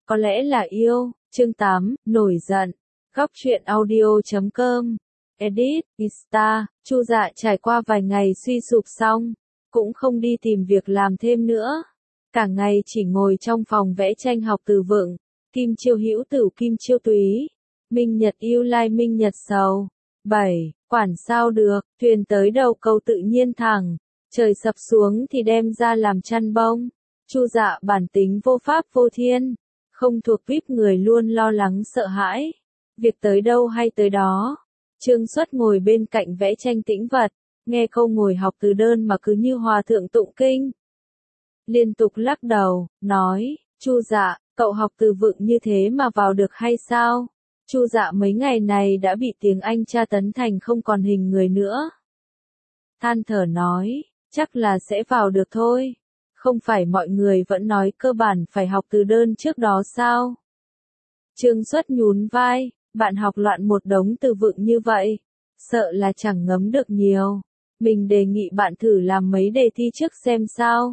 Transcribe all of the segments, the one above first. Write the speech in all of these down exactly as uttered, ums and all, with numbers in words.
Có lẽ là yêu. Chương tám, nổi giận. Góc truyện audio chấm com. Edit, Insta. Chu Dạ trải qua vài ngày suy sụp xong, cũng không đi tìm việc làm thêm nữa. Cả ngày chỉ ngồi trong phòng vẽ tranh học từ vựng. Kim chiêu hữu tử kim chiêu túy. Minh nhật yêu lai minh nhật sầu. bảy. Quản sao được, thuyền tới đầu cầu tự nhiên thẳng. Trời sập xuống thì đem ra làm chăn bông. Chu Dạ bản tính vô pháp vô thiên, không thuộc vip người luôn lo lắng sợ hãi. Việc tới đâu hay tới đó. Trương Xuất ngồi bên cạnh vẽ tranh tĩnh vật, nghe câu ngồi học từ đơn mà cứ như hòa thượng tụng kinh. Liên tục lắc đầu, nói, Chu Dạ, cậu học từ vựng như thế mà vào được hay sao? Chu Dạ mấy ngày này đã bị tiếng Anh tra tấn thành không còn hình người nữa. Than thở nói, chắc là sẽ vào được thôi. Không phải mọi người vẫn nói cơ bản phải học từ đơn trước đó sao? Trương Xuất nhún vai, bạn học loạn một đống từ vựng như vậy, sợ là chẳng ngấm được nhiều. Mình đề nghị bạn thử làm mấy đề thi trước xem sao.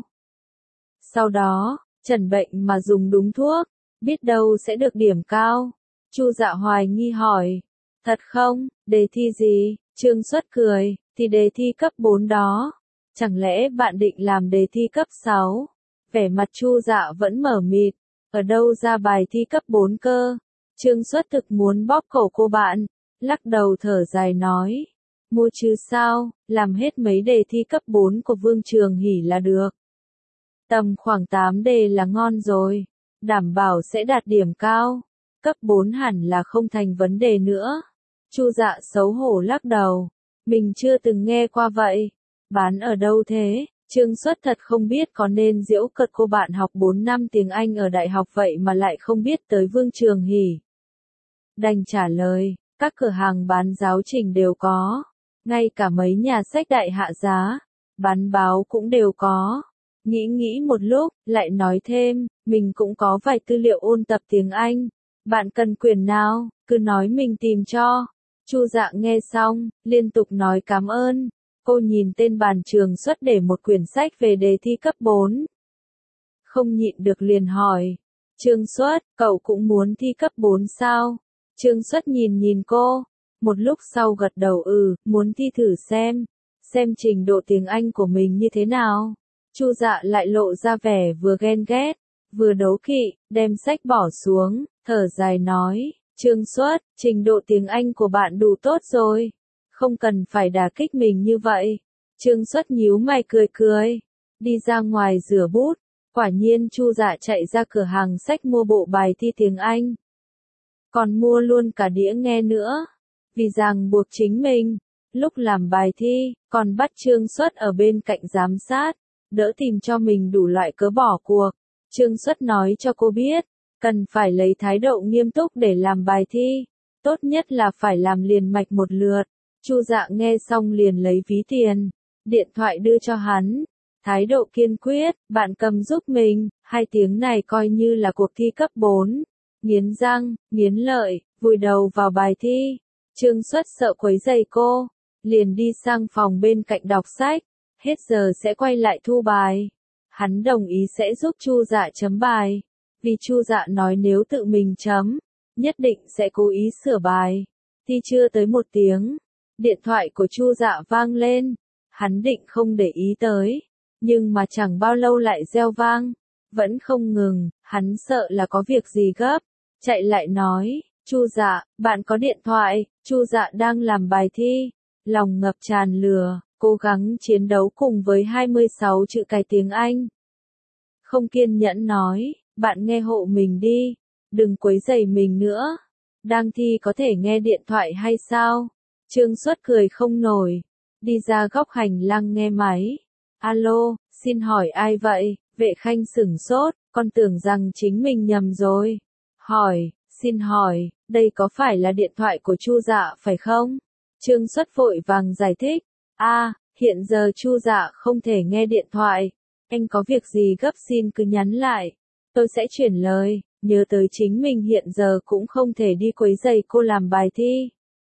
Sau đó, chẩn bệnh mà dùng đúng thuốc, biết đâu sẽ được điểm cao. Chu Dạ hoài nghi hỏi, thật không, đề thi gì? Trương Xuất cười, thì đề thi cấp bốn đó. Chẳng lẽ bạn định làm đề thi cấp sáu? Vẻ mặt Chu Dạ vẫn mở mịt, ở đâu ra bài thi cấp bốn cơ? Trương Xuất thực muốn bóp cổ cô bạn, lắc đầu thở dài nói, mua chứ sao, làm hết mấy đề thi cấp bốn của Vương Trường Hỷ là được. Tầm khoảng tám đề là ngon rồi, đảm bảo sẽ đạt điểm cao, cấp bốn hẳn là không thành vấn đề nữa. Chu Dạ xấu hổ lắc đầu, mình chưa từng nghe qua vậy. Bán ở đâu thế? Trương Xuất thật không biết có nên giễu cợt cô bạn học bốn năm tiếng Anh ở đại học vậy mà lại không biết tới Vương Trường Hỷ. Đành trả lời, các cửa hàng bán giáo trình đều có, ngay cả mấy nhà sách đại hạ giá, bán báo cũng đều có. Nghĩ nghĩ một lúc, lại nói thêm, mình cũng có vài tư liệu ôn tập tiếng Anh. Bạn cần quyển nào, cứ nói mình tìm cho. Chu Dạ nghe xong, liên tục nói cảm ơn. Cô nhìn tên bàn Trường Xuất để một quyển sách về đề thi cấp bốn. Không nhịn được liền hỏi, Trương Xuất, cậu cũng muốn thi cấp bốn sao? Trương Xuất nhìn nhìn cô, một lúc sau gật đầu ừ, muốn thi thử xem, xem trình độ tiếng Anh của mình như thế nào. Chu Dạ lại lộ ra vẻ vừa ghen ghét, vừa đố kỵ, đem sách bỏ xuống, thở dài nói, Trương Xuất, trình độ tiếng Anh của bạn đủ tốt rồi. Không cần phải đả kích mình như vậy. Trương Xuất nhíu mày cười cười, đi ra ngoài rửa bút. Quả nhiên Chu Dạ chạy ra cửa hàng sách mua bộ bài thi tiếng Anh. Còn mua luôn cả đĩa nghe nữa. Vì ràng buộc chính mình, lúc làm bài thi, còn bắt Trương Xuất ở bên cạnh giám sát, đỡ tìm cho mình đủ loại cớ bỏ cuộc. Trương Xuất nói cho cô biết, cần phải lấy thái độ nghiêm túc để làm bài thi. Tốt nhất là phải làm liền mạch một lượt. Chu Dạ nghe xong liền lấy ví tiền, điện thoại đưa cho hắn, thái độ kiên quyết, bạn cầm giúp mình, hai tiếng này coi như là cuộc thi cấp bốn. Nghiến răng, nghiến lợi, vùi đầu vào bài thi. Trương Xuất sợ quấy rầy cô, liền đi sang phòng bên cạnh đọc sách, hết giờ sẽ quay lại thu bài. Hắn đồng ý sẽ giúp Chu Dạ chấm bài, vì Chu Dạ nói nếu tự mình chấm, nhất định sẽ cố ý sửa bài. Thi chưa tới một tiếng, điện thoại của Chu Dạ vang lên, hắn định không để ý tới, nhưng mà chẳng bao lâu lại reo vang, vẫn không ngừng, hắn sợ là có việc gì gấp, chạy lại nói, Chu Dạ, bạn có điện thoại. Chu Dạ đang làm bài thi, lòng ngập tràn lửa, cố gắng chiến đấu cùng với hai mươi sáu chữ cái tiếng Anh. Không kiên nhẫn nói, bạn nghe hộ mình đi, đừng quấy rầy mình nữa, đang thi có thể nghe điện thoại hay sao? Trương Xuất cười không nổi, đi ra góc hành lang nghe máy. Alo, xin hỏi ai vậy? Vệ Khanh sửng sốt, con tưởng rằng chính mình nhầm rồi. Hỏi, xin hỏi, đây có phải là điện thoại của Chu Dạ phải không? Trương Xuất vội vàng giải thích. A, à, hiện giờ Chu Dạ không thể nghe điện thoại. Anh có việc gì gấp xin cứ nhắn lại. Tôi sẽ chuyển lời, nhớ tới chính mình hiện giờ cũng không thể đi quấy rầy cô làm bài thi.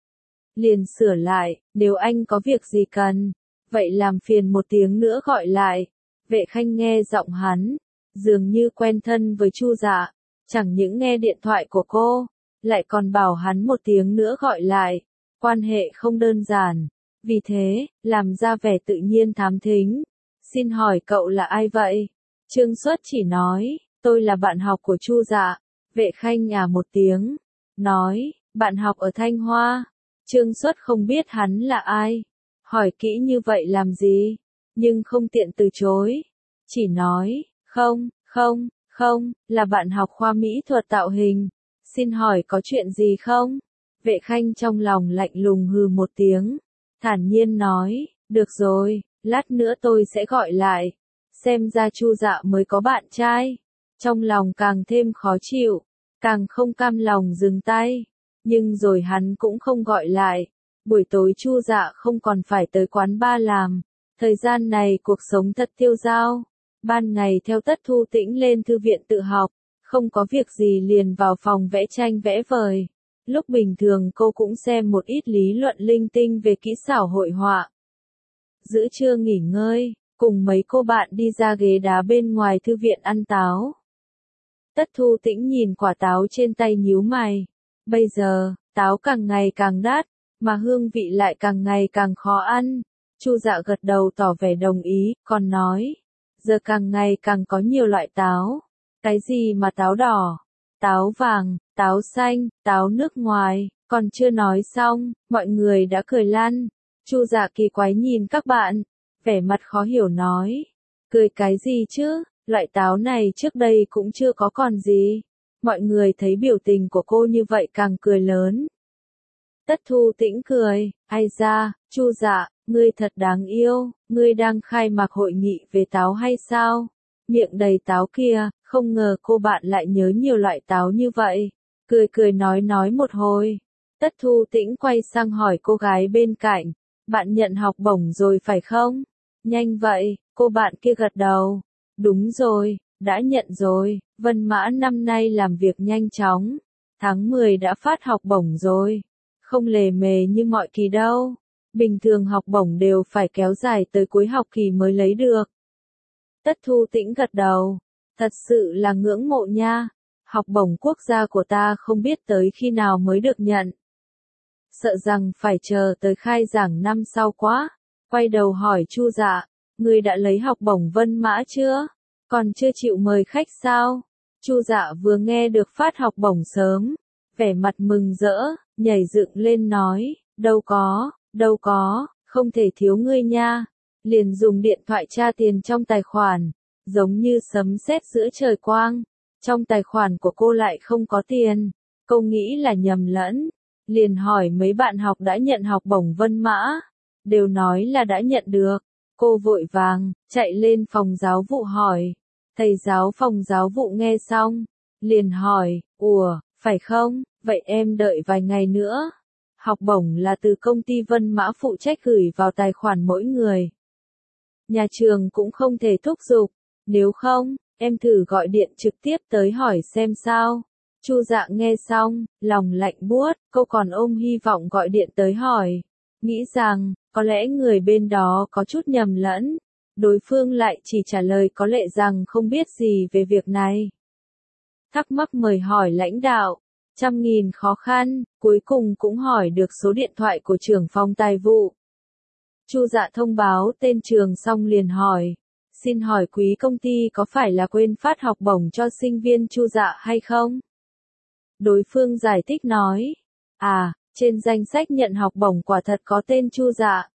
Liền sửa lại, nếu anh có việc gì cần, vậy làm phiền một tiếng nữa gọi lại. Vệ Khanh nghe giọng hắn, dường như quen thân với Chu Dạ, chẳng những nghe điện thoại của cô, lại còn bảo hắn một tiếng nữa gọi lại. Quan hệ không đơn giản, vì thế, làm ra vẻ tự nhiên thám thính. Xin hỏi cậu là ai vậy? Trương Xuất chỉ nói, tôi là bạn học của Chu Dạ. Vệ Khanh à một tiếng, nói, bạn học ở Thanh Hoa. Trương Xuất không biết hắn là ai, hỏi kỹ như vậy làm gì, nhưng không tiện từ chối. Chỉ nói, không, không, không, là bạn học khoa mỹ thuật tạo hình. Xin hỏi có chuyện gì không? Vệ Khanh trong lòng lạnh lùng hừ một tiếng, thản nhiên nói, được rồi, lát nữa tôi sẽ gọi lại. Xem ra Chu Dạ mới có bạn trai. Trong lòng càng thêm khó chịu, càng không cam lòng dừng tay. Nhưng rồi hắn cũng không gọi lại. Buổi tối Chu Dạ không còn phải tới quán bar làm. Thời gian này cuộc sống thật tiêu dao. Ban ngày theo Tất Thu Tĩnh lên thư viện tự học, không có việc gì liền vào phòng vẽ tranh vẽ vời. Lúc bình thường cô cũng xem một ít lý luận linh tinh về kỹ xảo hội họa. Giữa trưa nghỉ ngơi, cùng mấy cô bạn đi ra ghế đá bên ngoài thư viện ăn táo. Tất Thu Tĩnh nhìn quả táo trên tay nhíu mày. Bây giờ, táo càng ngày càng đắt, mà hương vị lại càng ngày càng khó ăn. Chu Dạ gật đầu tỏ vẻ đồng ý, còn nói, giờ càng ngày càng có nhiều loại táo. Cái gì mà táo đỏ, táo vàng, táo xanh, táo nước ngoài, còn chưa nói xong, mọi người đã cười lan. Chu Dạ kỳ quái nhìn các bạn, vẻ mặt khó hiểu nói, cười cái gì chứ, loại táo này trước đây cũng chưa có còn gì. Mọi người thấy biểu tình của cô như vậy càng cười lớn. Tất Thu Tĩnh cười, ai ra, Chu Dạ, ngươi thật đáng yêu, ngươi đang khai mạc hội nghị về táo hay sao? Miệng đầy táo kia, không ngờ cô bạn lại nhớ nhiều loại táo như vậy. Cười cười nói nói một hồi. Tất Thu Tĩnh quay sang hỏi cô gái bên cạnh, bạn nhận học bổng rồi phải không? Nhanh vậy, cô bạn kia gật đầu. Đúng rồi, đã nhận rồi, Vân Mã năm nay làm việc nhanh chóng. Tháng mười đã phát học bổng rồi. Không lề mề như mọi kỳ đâu. Bình thường học bổng đều phải kéo dài tới cuối học kỳ mới lấy được. Tất Thu Tĩnh gật đầu. Thật sự là ngưỡng mộ nha. Học bổng quốc gia của ta không biết tới khi nào mới được nhận. Sợ rằng phải chờ tới khai giảng năm sau quá. Quay đầu hỏi Chu Dạ, ngươi đã lấy học bổng Vân Mã chưa? Còn chưa chịu mời khách sao? Chu Dạ vừa nghe được phát học bổng sớm, vẻ mặt mừng rỡ, nhảy dựng lên nói, đâu có, đâu có, không thể thiếu ngươi nha. Liền dùng điện thoại tra tiền trong tài khoản, giống như sấm sét giữa trời quang. Trong tài khoản của cô lại không có tiền, cô nghĩ là nhầm lẫn, liền hỏi mấy bạn học đã nhận học bổng Vân Mã, đều nói là đã nhận được. Cô vội vàng, chạy lên phòng giáo vụ hỏi. Thầy giáo phòng giáo vụ nghe xong, liền hỏi, ủa, phải không, vậy em đợi vài ngày nữa. Học bổng là từ công ty Vân Mã phụ trách gửi vào tài khoản mỗi người. Nhà trường cũng không thể thúc giục, nếu không, em thử gọi điện trực tiếp tới hỏi xem sao. Chu Dạ nghe xong, lòng lạnh buốt, cô còn ôm hy vọng gọi điện tới hỏi. Nghĩ rằng, có lẽ người bên đó có chút nhầm lẫn. Đối phương lại chỉ trả lời có lẽ rằng không biết gì về việc này. Thắc mắc mời hỏi lãnh đạo, trăm nghìn khó khăn, cuối cùng cũng hỏi được số điện thoại của trưởng phòng tài vụ. Chu Dạ thông báo tên trường xong liền hỏi, xin hỏi quý công ty có phải là quên phát học bổng cho sinh viên Chu Dạ hay không? Đối phương giải thích nói, à, trên danh sách nhận học bổng quả thật có tên Chu Dạ.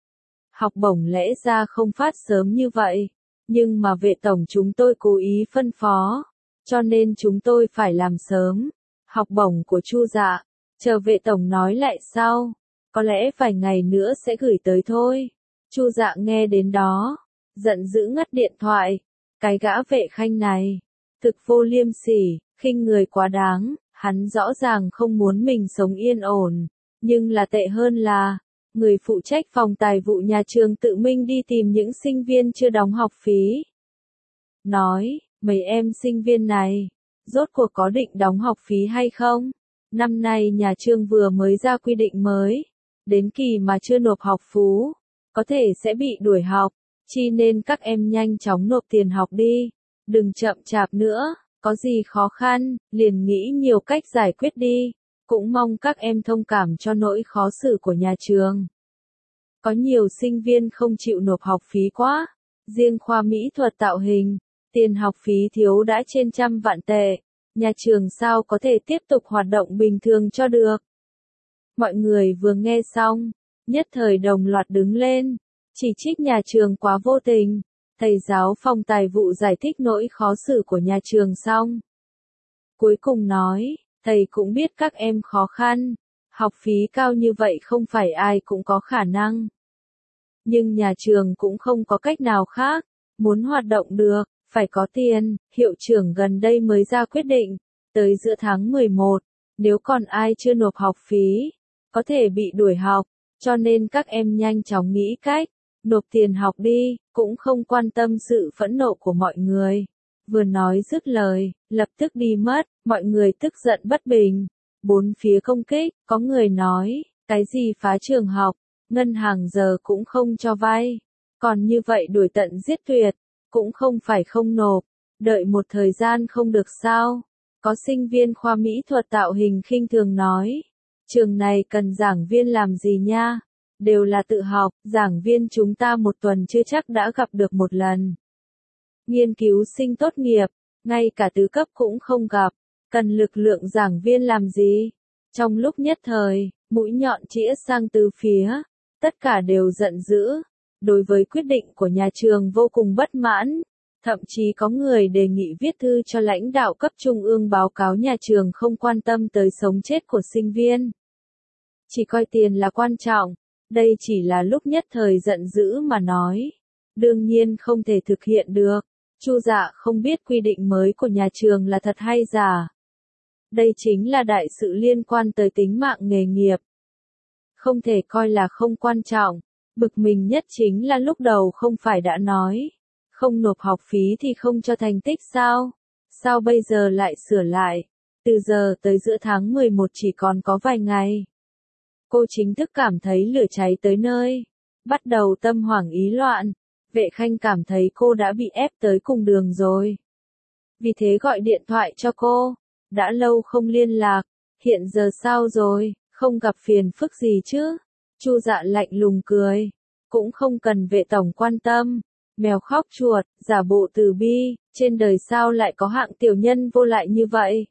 Học bổng lẽ ra không phát sớm như vậy, nhưng mà vệ tổng chúng tôi cố ý phân phó, cho nên chúng tôi phải làm sớm. Học bổng của Chu Dạ, chờ vệ tổng nói lại sau, có lẽ vài ngày nữa sẽ gửi tới thôi. Chu Dạ nghe đến đó, giận dữ ngắt điện thoại, cái gã Vệ Khanh này, thực vô liêm sỉ, khinh người quá đáng, hắn rõ ràng không muốn mình sống yên ổn, nhưng là tệ hơn là, người phụ trách phòng tài vụ nhà trường tự mình đi tìm những sinh viên chưa đóng học phí. Nói, mấy em sinh viên này, rốt cuộc có định đóng học phí hay không? Năm nay nhà trường vừa mới ra quy định mới, đến kỳ mà chưa nộp học phú, có thể sẽ bị đuổi học, chi nên các em nhanh chóng nộp tiền học đi, đừng chậm chạp nữa, Có gì khó khăn, liền nghĩ nhiều cách giải quyết đi. Cũng mong các em thông cảm cho nỗi khó xử của nhà trường. Có nhiều sinh viên không chịu nộp học phí quá. Riêng khoa mỹ thuật tạo hình, tiền học phí thiếu đã trên trăm vạn tệ. Nhà trường sao có thể tiếp tục hoạt động bình thường cho được. Mọi người vừa nghe xong, nhất thời đồng loạt đứng lên, chỉ trích nhà trường quá vô tình. Thầy giáo phòng tài vụ giải thích nỗi khó xử của nhà trường xong. Cuối cùng nói, thầy cũng biết các em khó khăn, học phí cao như vậy không phải ai cũng có khả năng. Nhưng nhà trường cũng không có cách nào khác, muốn hoạt động được, phải có tiền, hiệu trưởng gần đây mới ra quyết định, tới giữa tháng mười một, nếu còn ai chưa nộp học phí, có thể bị đuổi học, cho nên các em nhanh chóng nghĩ cách, nộp tiền học đi, cũng không quan tâm sự phẫn nộ của mọi người. Vừa nói dứt lời, lập tức đi mất, mọi người tức giận bất bình. Bốn phía công kích, có người nói, cái gì phá trường học, ngân hàng giờ cũng không cho vay. Còn như vậy đuổi tận giết tuyệt, cũng không phải không nộp, đợi một thời gian không được sao. Có sinh viên khoa mỹ thuật tạo hình khinh thường nói, trường này cần giảng viên làm gì nha? Đều là tự học, giảng viên chúng ta một tuần chưa chắc đã gặp được một lần. Nghiên cứu sinh tốt nghiệp, ngay cả tứ cấp cũng không gặp, cần lực lượng giảng viên làm gì? Trong lúc nhất thời, mũi nhọn chĩa sang tứ phía, tất cả đều giận dữ, đối với quyết định của nhà trường vô cùng bất mãn, thậm chí có người đề nghị viết thư cho lãnh đạo cấp trung ương báo cáo nhà trường không quan tâm tới sống chết của sinh viên. Chỉ coi tiền là quan trọng, đây chỉ là lúc nhất thời giận dữ mà nói, đương nhiên không thể thực hiện được. Chu Dạ không biết quy định mới của nhà trường là thật hay giả. Đây chính là đại sự liên quan tới tính mạng nghề nghiệp. Không thể coi là không quan trọng, bực mình nhất chính là lúc đầu không phải đã nói, không nộp học phí thì không cho thành tích sao? Sao bây giờ lại sửa lại? Từ giờ tới giữa tháng mười một chỉ còn có vài ngày. Cô chính thức cảm thấy lửa cháy tới nơi, bắt đầu tâm hoảng ý loạn. Vệ Khanh cảm thấy cô đã bị ép tới cùng đường rồi. Vì thế gọi điện thoại cho cô. Đã lâu không liên lạc, hiện giờ sao rồi, không gặp phiền phức gì chứ? Chu Dạ lạnh lùng cười. Cũng không cần vệ tổng quan tâm. Mèo khóc chuột, giả bộ từ bi, trên đời sao lại có hạng tiểu nhân vô lại như vậy?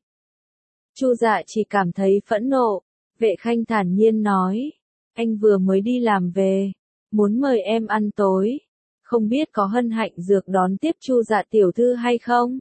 Chu Dạ chỉ cảm thấy phẫn nộ. Vệ Khanh thản nhiên nói. Anh vừa mới đi làm về, muốn mời em ăn tối. Không biết có hân hạnh dược đón tiếp Chu Dạ tiểu thư hay không?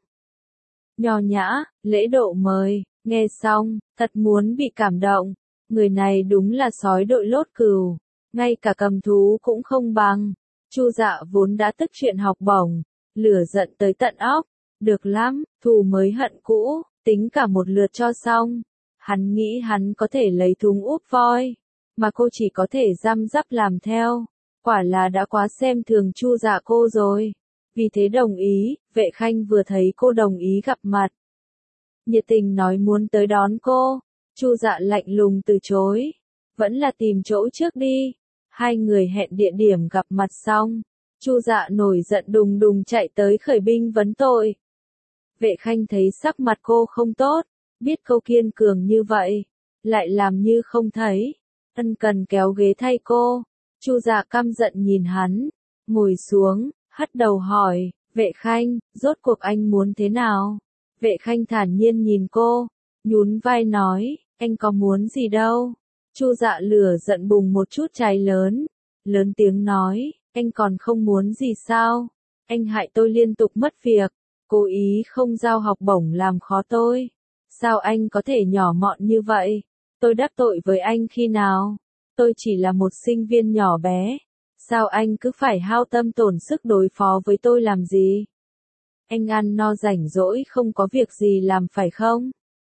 Nho nhã, lễ độ mời, nghe xong, thật muốn bị cảm động. Người này đúng là sói đội lốt cừu, ngay cả cầm thú cũng không bằng. Chu Dạ vốn đã tức chuyện học bổng, lửa giận tới tận óc. Được lắm, thù mới hận cũ, tính cả một lượt cho xong. Hắn nghĩ hắn có thể lấy thúng úp voi, mà cô chỉ có thể răm rắp làm theo. Quả là đã quá xem thường Chu Dạ cô rồi. Vì thế đồng ý, Vệ Khanh vừa thấy cô đồng ý gặp mặt, nhiệt tình nói muốn tới đón cô. Chu Dạ lạnh lùng từ chối. Vẫn là tìm chỗ trước đi. Hai người hẹn địa điểm gặp mặt xong. Chu Dạ nổi giận đùng đùng chạy tới khởi binh vấn tội. Vệ Khanh thấy sắc mặt cô không tốt, biết câu kiên cường như vậy, lại làm như không thấy, ân cần kéo ghế thay cô. Chu Dạ căm giận nhìn hắn, ngồi xuống, hất đầu hỏi, Vệ Khanh, rốt cuộc anh muốn thế nào? Vệ Khanh thản nhiên nhìn cô, nhún vai nói, anh có muốn gì đâu. Chu Dạ lửa giận bùng một chút cháy lớn, lớn tiếng nói, anh còn không muốn gì sao? Anh hại tôi liên tục mất việc, cố ý không giao học bổng làm khó tôi. Sao anh có thể nhỏ mọn như vậy? Tôi đắc tội với anh khi nào? Tôi chỉ là một sinh viên nhỏ bé. Sao anh cứ phải hao tâm tổn sức đối phó với tôi làm gì? Anh ăn no rảnh rỗi không có việc gì làm phải không?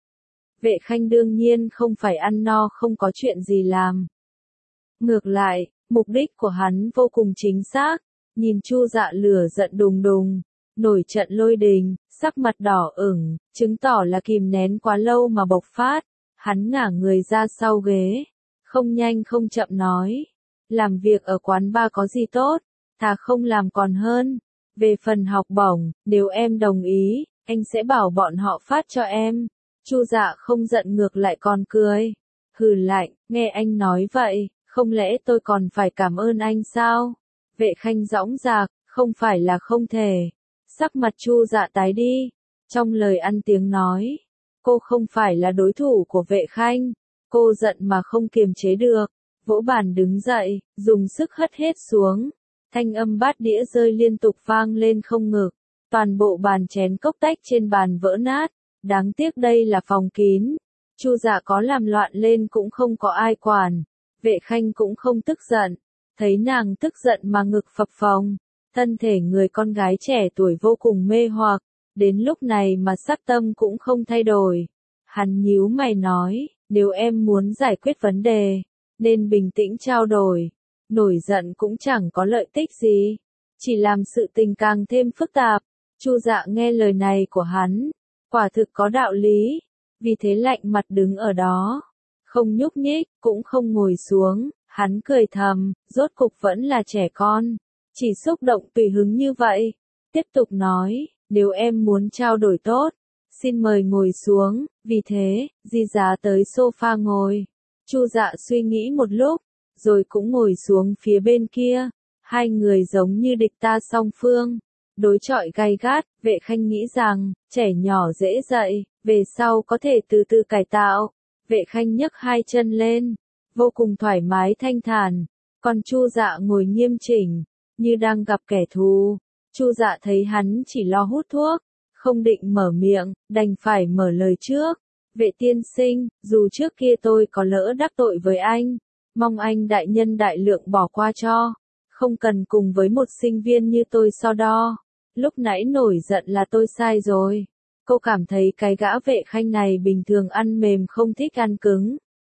Vệ Khanh đương nhiên không phải ăn no không có chuyện gì làm. Ngược lại, mục đích của hắn vô cùng chính xác. Nhìn Chu Dạ lửa giận đùng đùng, nổi trận lôi đình, sắc mặt đỏ ửng, chứng tỏ là kìm nén quá lâu mà bộc phát. Hắn ngả người ra sau ghế, không nhanh không chậm nói, làm việc ở quán bar có gì tốt, thà không làm còn hơn. Về phần học bổng, nếu em đồng ý, anh sẽ bảo bọn họ phát cho em. Chu Dạ không giận ngược lại còn cười. Hừ lạnh, nghe anh nói vậy, không lẽ tôi còn phải cảm ơn anh sao? Vệ Khanh dõng dạc, không phải là không thể. Sắc mặt Chu Dạ tái đi. Trong lời ăn tiếng nói, cô không phải là đối thủ của Vệ Khanh. Cô giận mà không kiềm chế được, vỗ bàn đứng dậy, dùng sức hất hết xuống. Thanh âm bát đĩa rơi liên tục vang lên không ngừng. Toàn bộ bàn chén cốc tách trên bàn vỡ nát. Đáng tiếc đây là phòng kín. Chu Dạ có làm loạn lên cũng không có ai quản. Vệ Khanh cũng không tức giận. Thấy nàng tức giận mà ngực phập phồng. Thân thể người con gái trẻ tuổi vô cùng mê hoặc. Đến lúc này mà sắc tâm cũng không thay đổi. Hắn nhíu mày nói, nếu em muốn giải quyết vấn đề, nên bình tĩnh trao đổi. Nổi giận cũng chẳng có lợi ích gì. Chỉ làm sự tình càng thêm phức tạp. Chu Dạ nghe lời này của hắn. Quả thực có đạo lý. Vì thế lạnh mặt đứng ở đó. Không nhúc nhích, cũng không ngồi xuống. Hắn cười thầm, rốt cục vẫn là trẻ con. Chỉ xúc động tùy hứng như vậy. Tiếp tục nói, nếu em muốn trao đổi tốt, xin mời ngồi xuống. Vì thế, Di Giá tới sofa ngồi. Chu Dạ suy nghĩ một lúc, rồi cũng ngồi xuống phía bên kia. Hai người giống như địch ta song phương. Đối chọi gay gắt, Vệ Khanh nghĩ rằng, trẻ nhỏ dễ dạy, về sau có thể từ từ cải tạo. Vệ Khanh nhấc hai chân lên, vô cùng thoải mái thanh thản. Còn Chu Dạ ngồi nghiêm chỉnh, như đang gặp kẻ thù. Chu Dạ thấy hắn chỉ lo hút thuốc, không định mở miệng, đành phải mở lời trước. Vệ tiên sinh, dù trước kia tôi có lỡ đắc tội với anh, mong anh đại nhân đại lượng bỏ qua cho. Không cần cùng với một sinh viên như tôi so đo. Lúc nãy nổi giận là tôi sai rồi. Cô cảm thấy cái gã Vệ Khanh này bình thường ăn mềm không thích ăn cứng.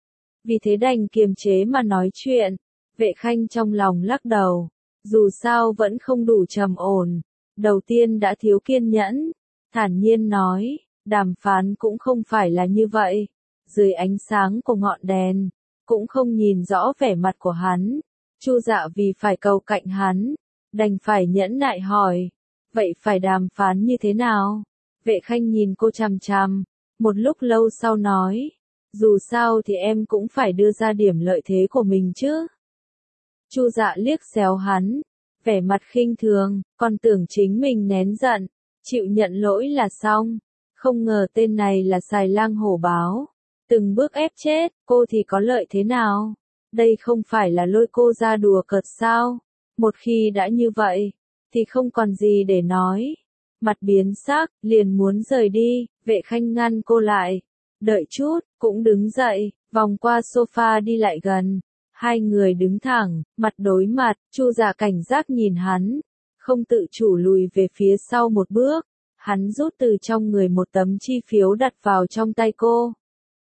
Vì thế đành kiềm chế mà nói chuyện. Vệ Khanh trong lòng lắc đầu. Dù sao vẫn không đủ trầm ổn. Đầu tiên đã thiếu kiên nhẫn. Thản nhiên nói, đàm phán cũng không phải là như vậy. Dưới ánh sáng của ngọn đèn, cũng không nhìn rõ vẻ mặt của hắn. Chu Dạ vì phải cầu cạnh hắn, đành phải nhẫn nại hỏi, vậy phải đàm phán như thế nào? Vệ Khanh nhìn cô chằm chằm, một lúc lâu sau nói, dù sao thì em cũng phải đưa ra điểm lợi thế của mình chứ. Chu Dạ liếc xéo hắn, vẻ mặt khinh thường, còn tưởng chính mình nén giận, chịu nhận lỗi là xong. Không ngờ tên này là xài lang hổ báo, từng bước ép chết, cô thì có lợi thế nào? Đây không phải là lôi cô ra đùa cợt sao? Một khi đã như vậy, thì không còn gì để nói. Mặt biến sắc, liền muốn rời đi, Vệ Khanh ngăn cô lại. Đợi chút, cũng đứng dậy, vòng qua sofa đi lại gần. Hai người đứng thẳng, mặt đối mặt, Chu Dạ cảnh giác nhìn hắn. Không tự chủ lùi về phía sau một bước. Hắn rút từ trong người một tấm chi phiếu đặt vào trong tay cô.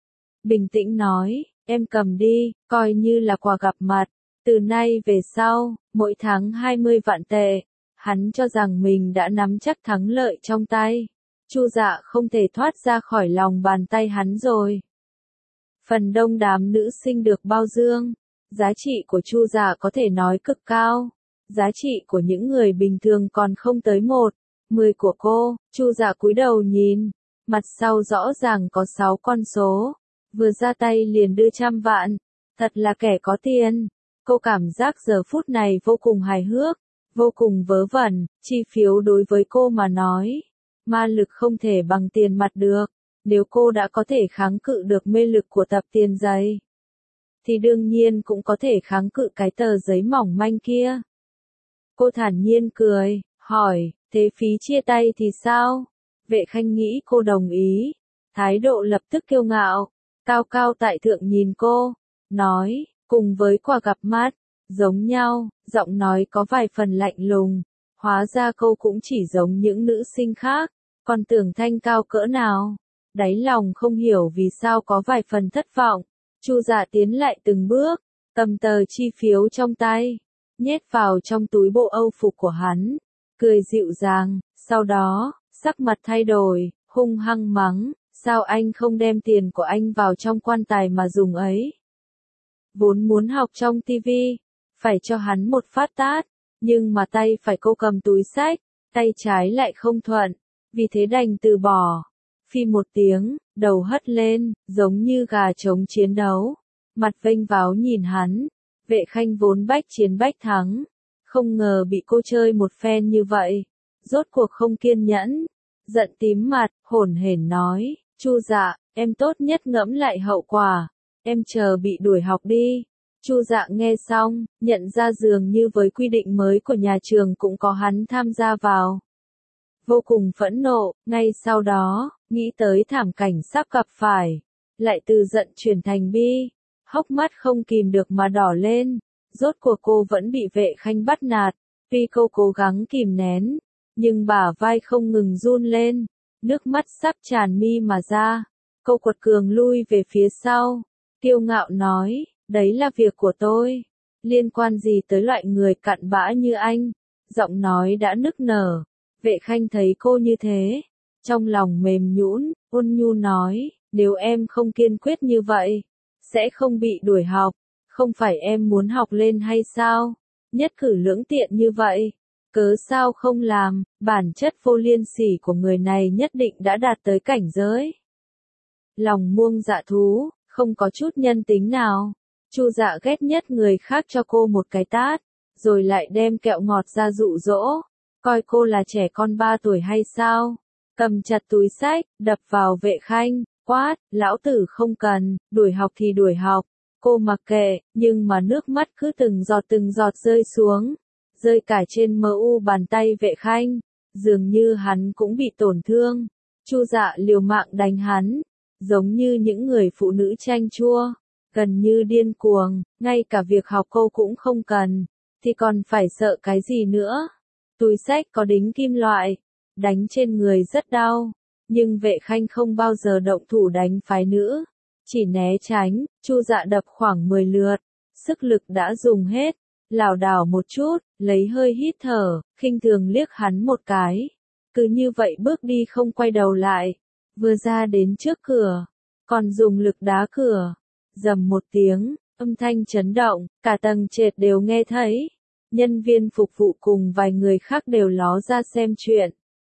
Bình tĩnh nói, em cầm đi, coi như là quà gặp mặt. Từ nay về sau, mỗi tháng hai mươi vạn tệ. Hắn cho rằng mình đã nắm chắc thắng lợi trong tay. Chu Dạ không thể thoát ra khỏi lòng bàn tay hắn rồi. Phần đông đám nữ sinh được bao dương. Giá trị của Chu Dạ có thể nói cực cao. Giá trị của những người bình thường còn không tới một. Mười của cô, Chu Dạ cúi đầu nhìn. Mặt sau rõ ràng có sáu con số. Vừa ra tay liền đưa trăm vạn. Thật là kẻ có tiền. Cô cảm giác giờ phút này vô cùng hài hước. Vô cùng vớ vẩn, chi phiếu đối với cô mà nói. Ma lực không thể bằng tiền mặt được. Nếu cô đã có thể kháng cự được mê lực của tập tiền giấy, thì đương nhiên cũng có thể kháng cự cái tờ giấy mỏng manh kia. Cô thản nhiên cười, hỏi, thế phí chia tay thì sao? Vệ Khanh nghĩ cô đồng ý. Thái độ lập tức kiêu ngạo, cao cao tại thượng nhìn cô, nói, cùng với quà gặp mặt, giống nhau, giọng nói có vài phần lạnh lùng. Hóa ra cô cũng chỉ giống những nữ sinh khác, còn tưởng thanh cao cỡ nào. Đáy lòng không hiểu vì sao có vài phần thất vọng. Chu Dạ tiến lại từng bước, cầm tờ chi phiếu trong tay, nhét vào trong túi bộ âu phục của hắn, cười dịu dàng, sau đó, sắc mặt thay đổi, hung hăng mắng, sao anh không đem tiền của anh vào trong quan tài mà dùng ấy? Vốn muốn học trong tivi, phải cho hắn một phát tát, nhưng mà tay phải cô cầm túi xách, tay trái lại không thuận, vì thế đành từ bỏ. Phi một tiếng, đầu hất lên, giống như gà trống chiến đấu, mặt vênh váo nhìn hắn. Vệ Khanh vốn bách chiến bách thắng, không ngờ bị cô chơi một phen như vậy, rốt cuộc không kiên nhẫn, giận tím mặt, hổn hển nói, Chu Dạ, em tốt nhất ngẫm lại hậu quả, em chờ bị đuổi học đi. Chu Dạ nghe xong, nhận ra dường như với quy định mới của nhà trường cũng có hắn tham gia vào. Vô cùng phẫn nộ, ngay sau đó, nghĩ tới thảm cảnh sắp gặp phải, lại từ giận chuyển thành bi, hốc mắt không kìm được mà đỏ lên, rốt cuộc cô vẫn bị Vệ Khanh bắt nạt, tuy cô cố gắng kìm nén, nhưng bả vai không ngừng run lên, nước mắt sắp tràn mi mà ra, cô quật cường lui về phía sau, kiêu ngạo nói, đấy là việc của tôi, liên quan gì tới loại người cặn bã như anh, giọng nói đã nức nở. Vệ Khanh thấy cô như thế, trong lòng mềm nhũn, ôn nhu nói, nếu em không kiên quyết như vậy, sẽ không bị đuổi học, không phải em muốn học lên hay sao? Nhất cử lưỡng tiện như vậy, cớ sao không làm, bản chất vô liêm sỉ của người này nhất định đã đạt tới cảnh giới. Lòng muông dạ thú, không có chút nhân tính nào. Chu Dạ ghét nhất người khác cho cô một cái tát, rồi lại đem kẹo ngọt ra dụ dỗ. Coi cô là trẻ con ba tuổi hay sao? Cầm chặt túi xách, đập vào Vệ Khanh, quát, lão tử không cần, đuổi học thì đuổi học. Cô mặc kệ, nhưng mà nước mắt cứ từng giọt từng giọt rơi xuống, rơi cả trên mờ u bàn tay Vệ Khanh, dường như hắn cũng bị tổn thương. Chu Dạ liều mạng đánh hắn, giống như những người phụ nữ chanh chua, gần như điên cuồng, ngay cả việc học cô cũng không cần, thì còn phải sợ cái gì nữa? Túi xách có đính kim loại, đánh trên người rất đau, nhưng Vệ Khanh không bao giờ động thủ đánh phái nữ, chỉ né tránh. Chu Dạ đập khoảng mười lượt, sức lực đã dùng hết, lảo đảo một chút, lấy hơi hít thở, khinh thường liếc hắn một cái, cứ như vậy bước đi không quay đầu lại, vừa ra đến trước cửa, còn dùng lực đá cửa, rầm một tiếng, âm thanh chấn động, cả tầng trệt đều nghe thấy. Nhân viên phục vụ cùng vài người khác đều ló ra xem chuyện.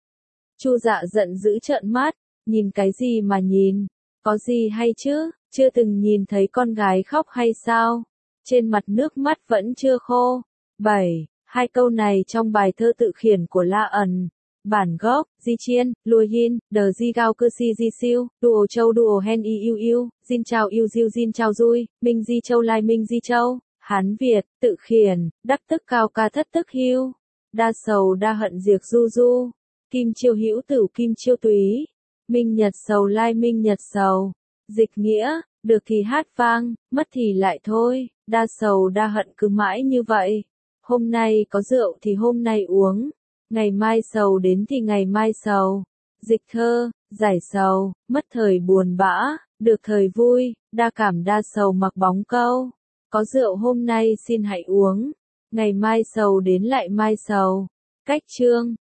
Chu Dạ giận dữ trợn mắt, nhìn cái gì mà nhìn, có gì hay chứ, chưa từng nhìn thấy con gái khóc hay sao, trên mặt nước mắt vẫn chưa khô. bảy. Hai câu này trong bài thơ tự khiển của La Ẩn. Bản gốc, Di Chiên, Lùa Yin, Đờ Di Gao Cơ Si Di Siêu, Đùa Châu Đùa Hen Y Yêu Yêu, Jin Chào Yêu Diêu Jin Chào Dui, Minh Di Châu Lai Minh Di Châu. Hán Việt, tự khiển, đắc tức cao ca thất tức hưu, đa sầu đa hận diệt du du, kim chiêu hữu tử kim chiêu túy, minh nhật sầu lai minh nhật sầu, dịch nghĩa, được thì hát vang, mất thì lại thôi, đa sầu đa hận cứ mãi như vậy, hôm nay có rượu thì hôm nay uống, ngày mai sầu đến thì ngày mai sầu, dịch thơ, giải sầu, mất thời buồn bã, được thời vui, đa cảm đa sầu mặc bóng câu. Có rượu hôm nay xin hãy uống, ngày mai sầu đến lại mai sầu. Cách chương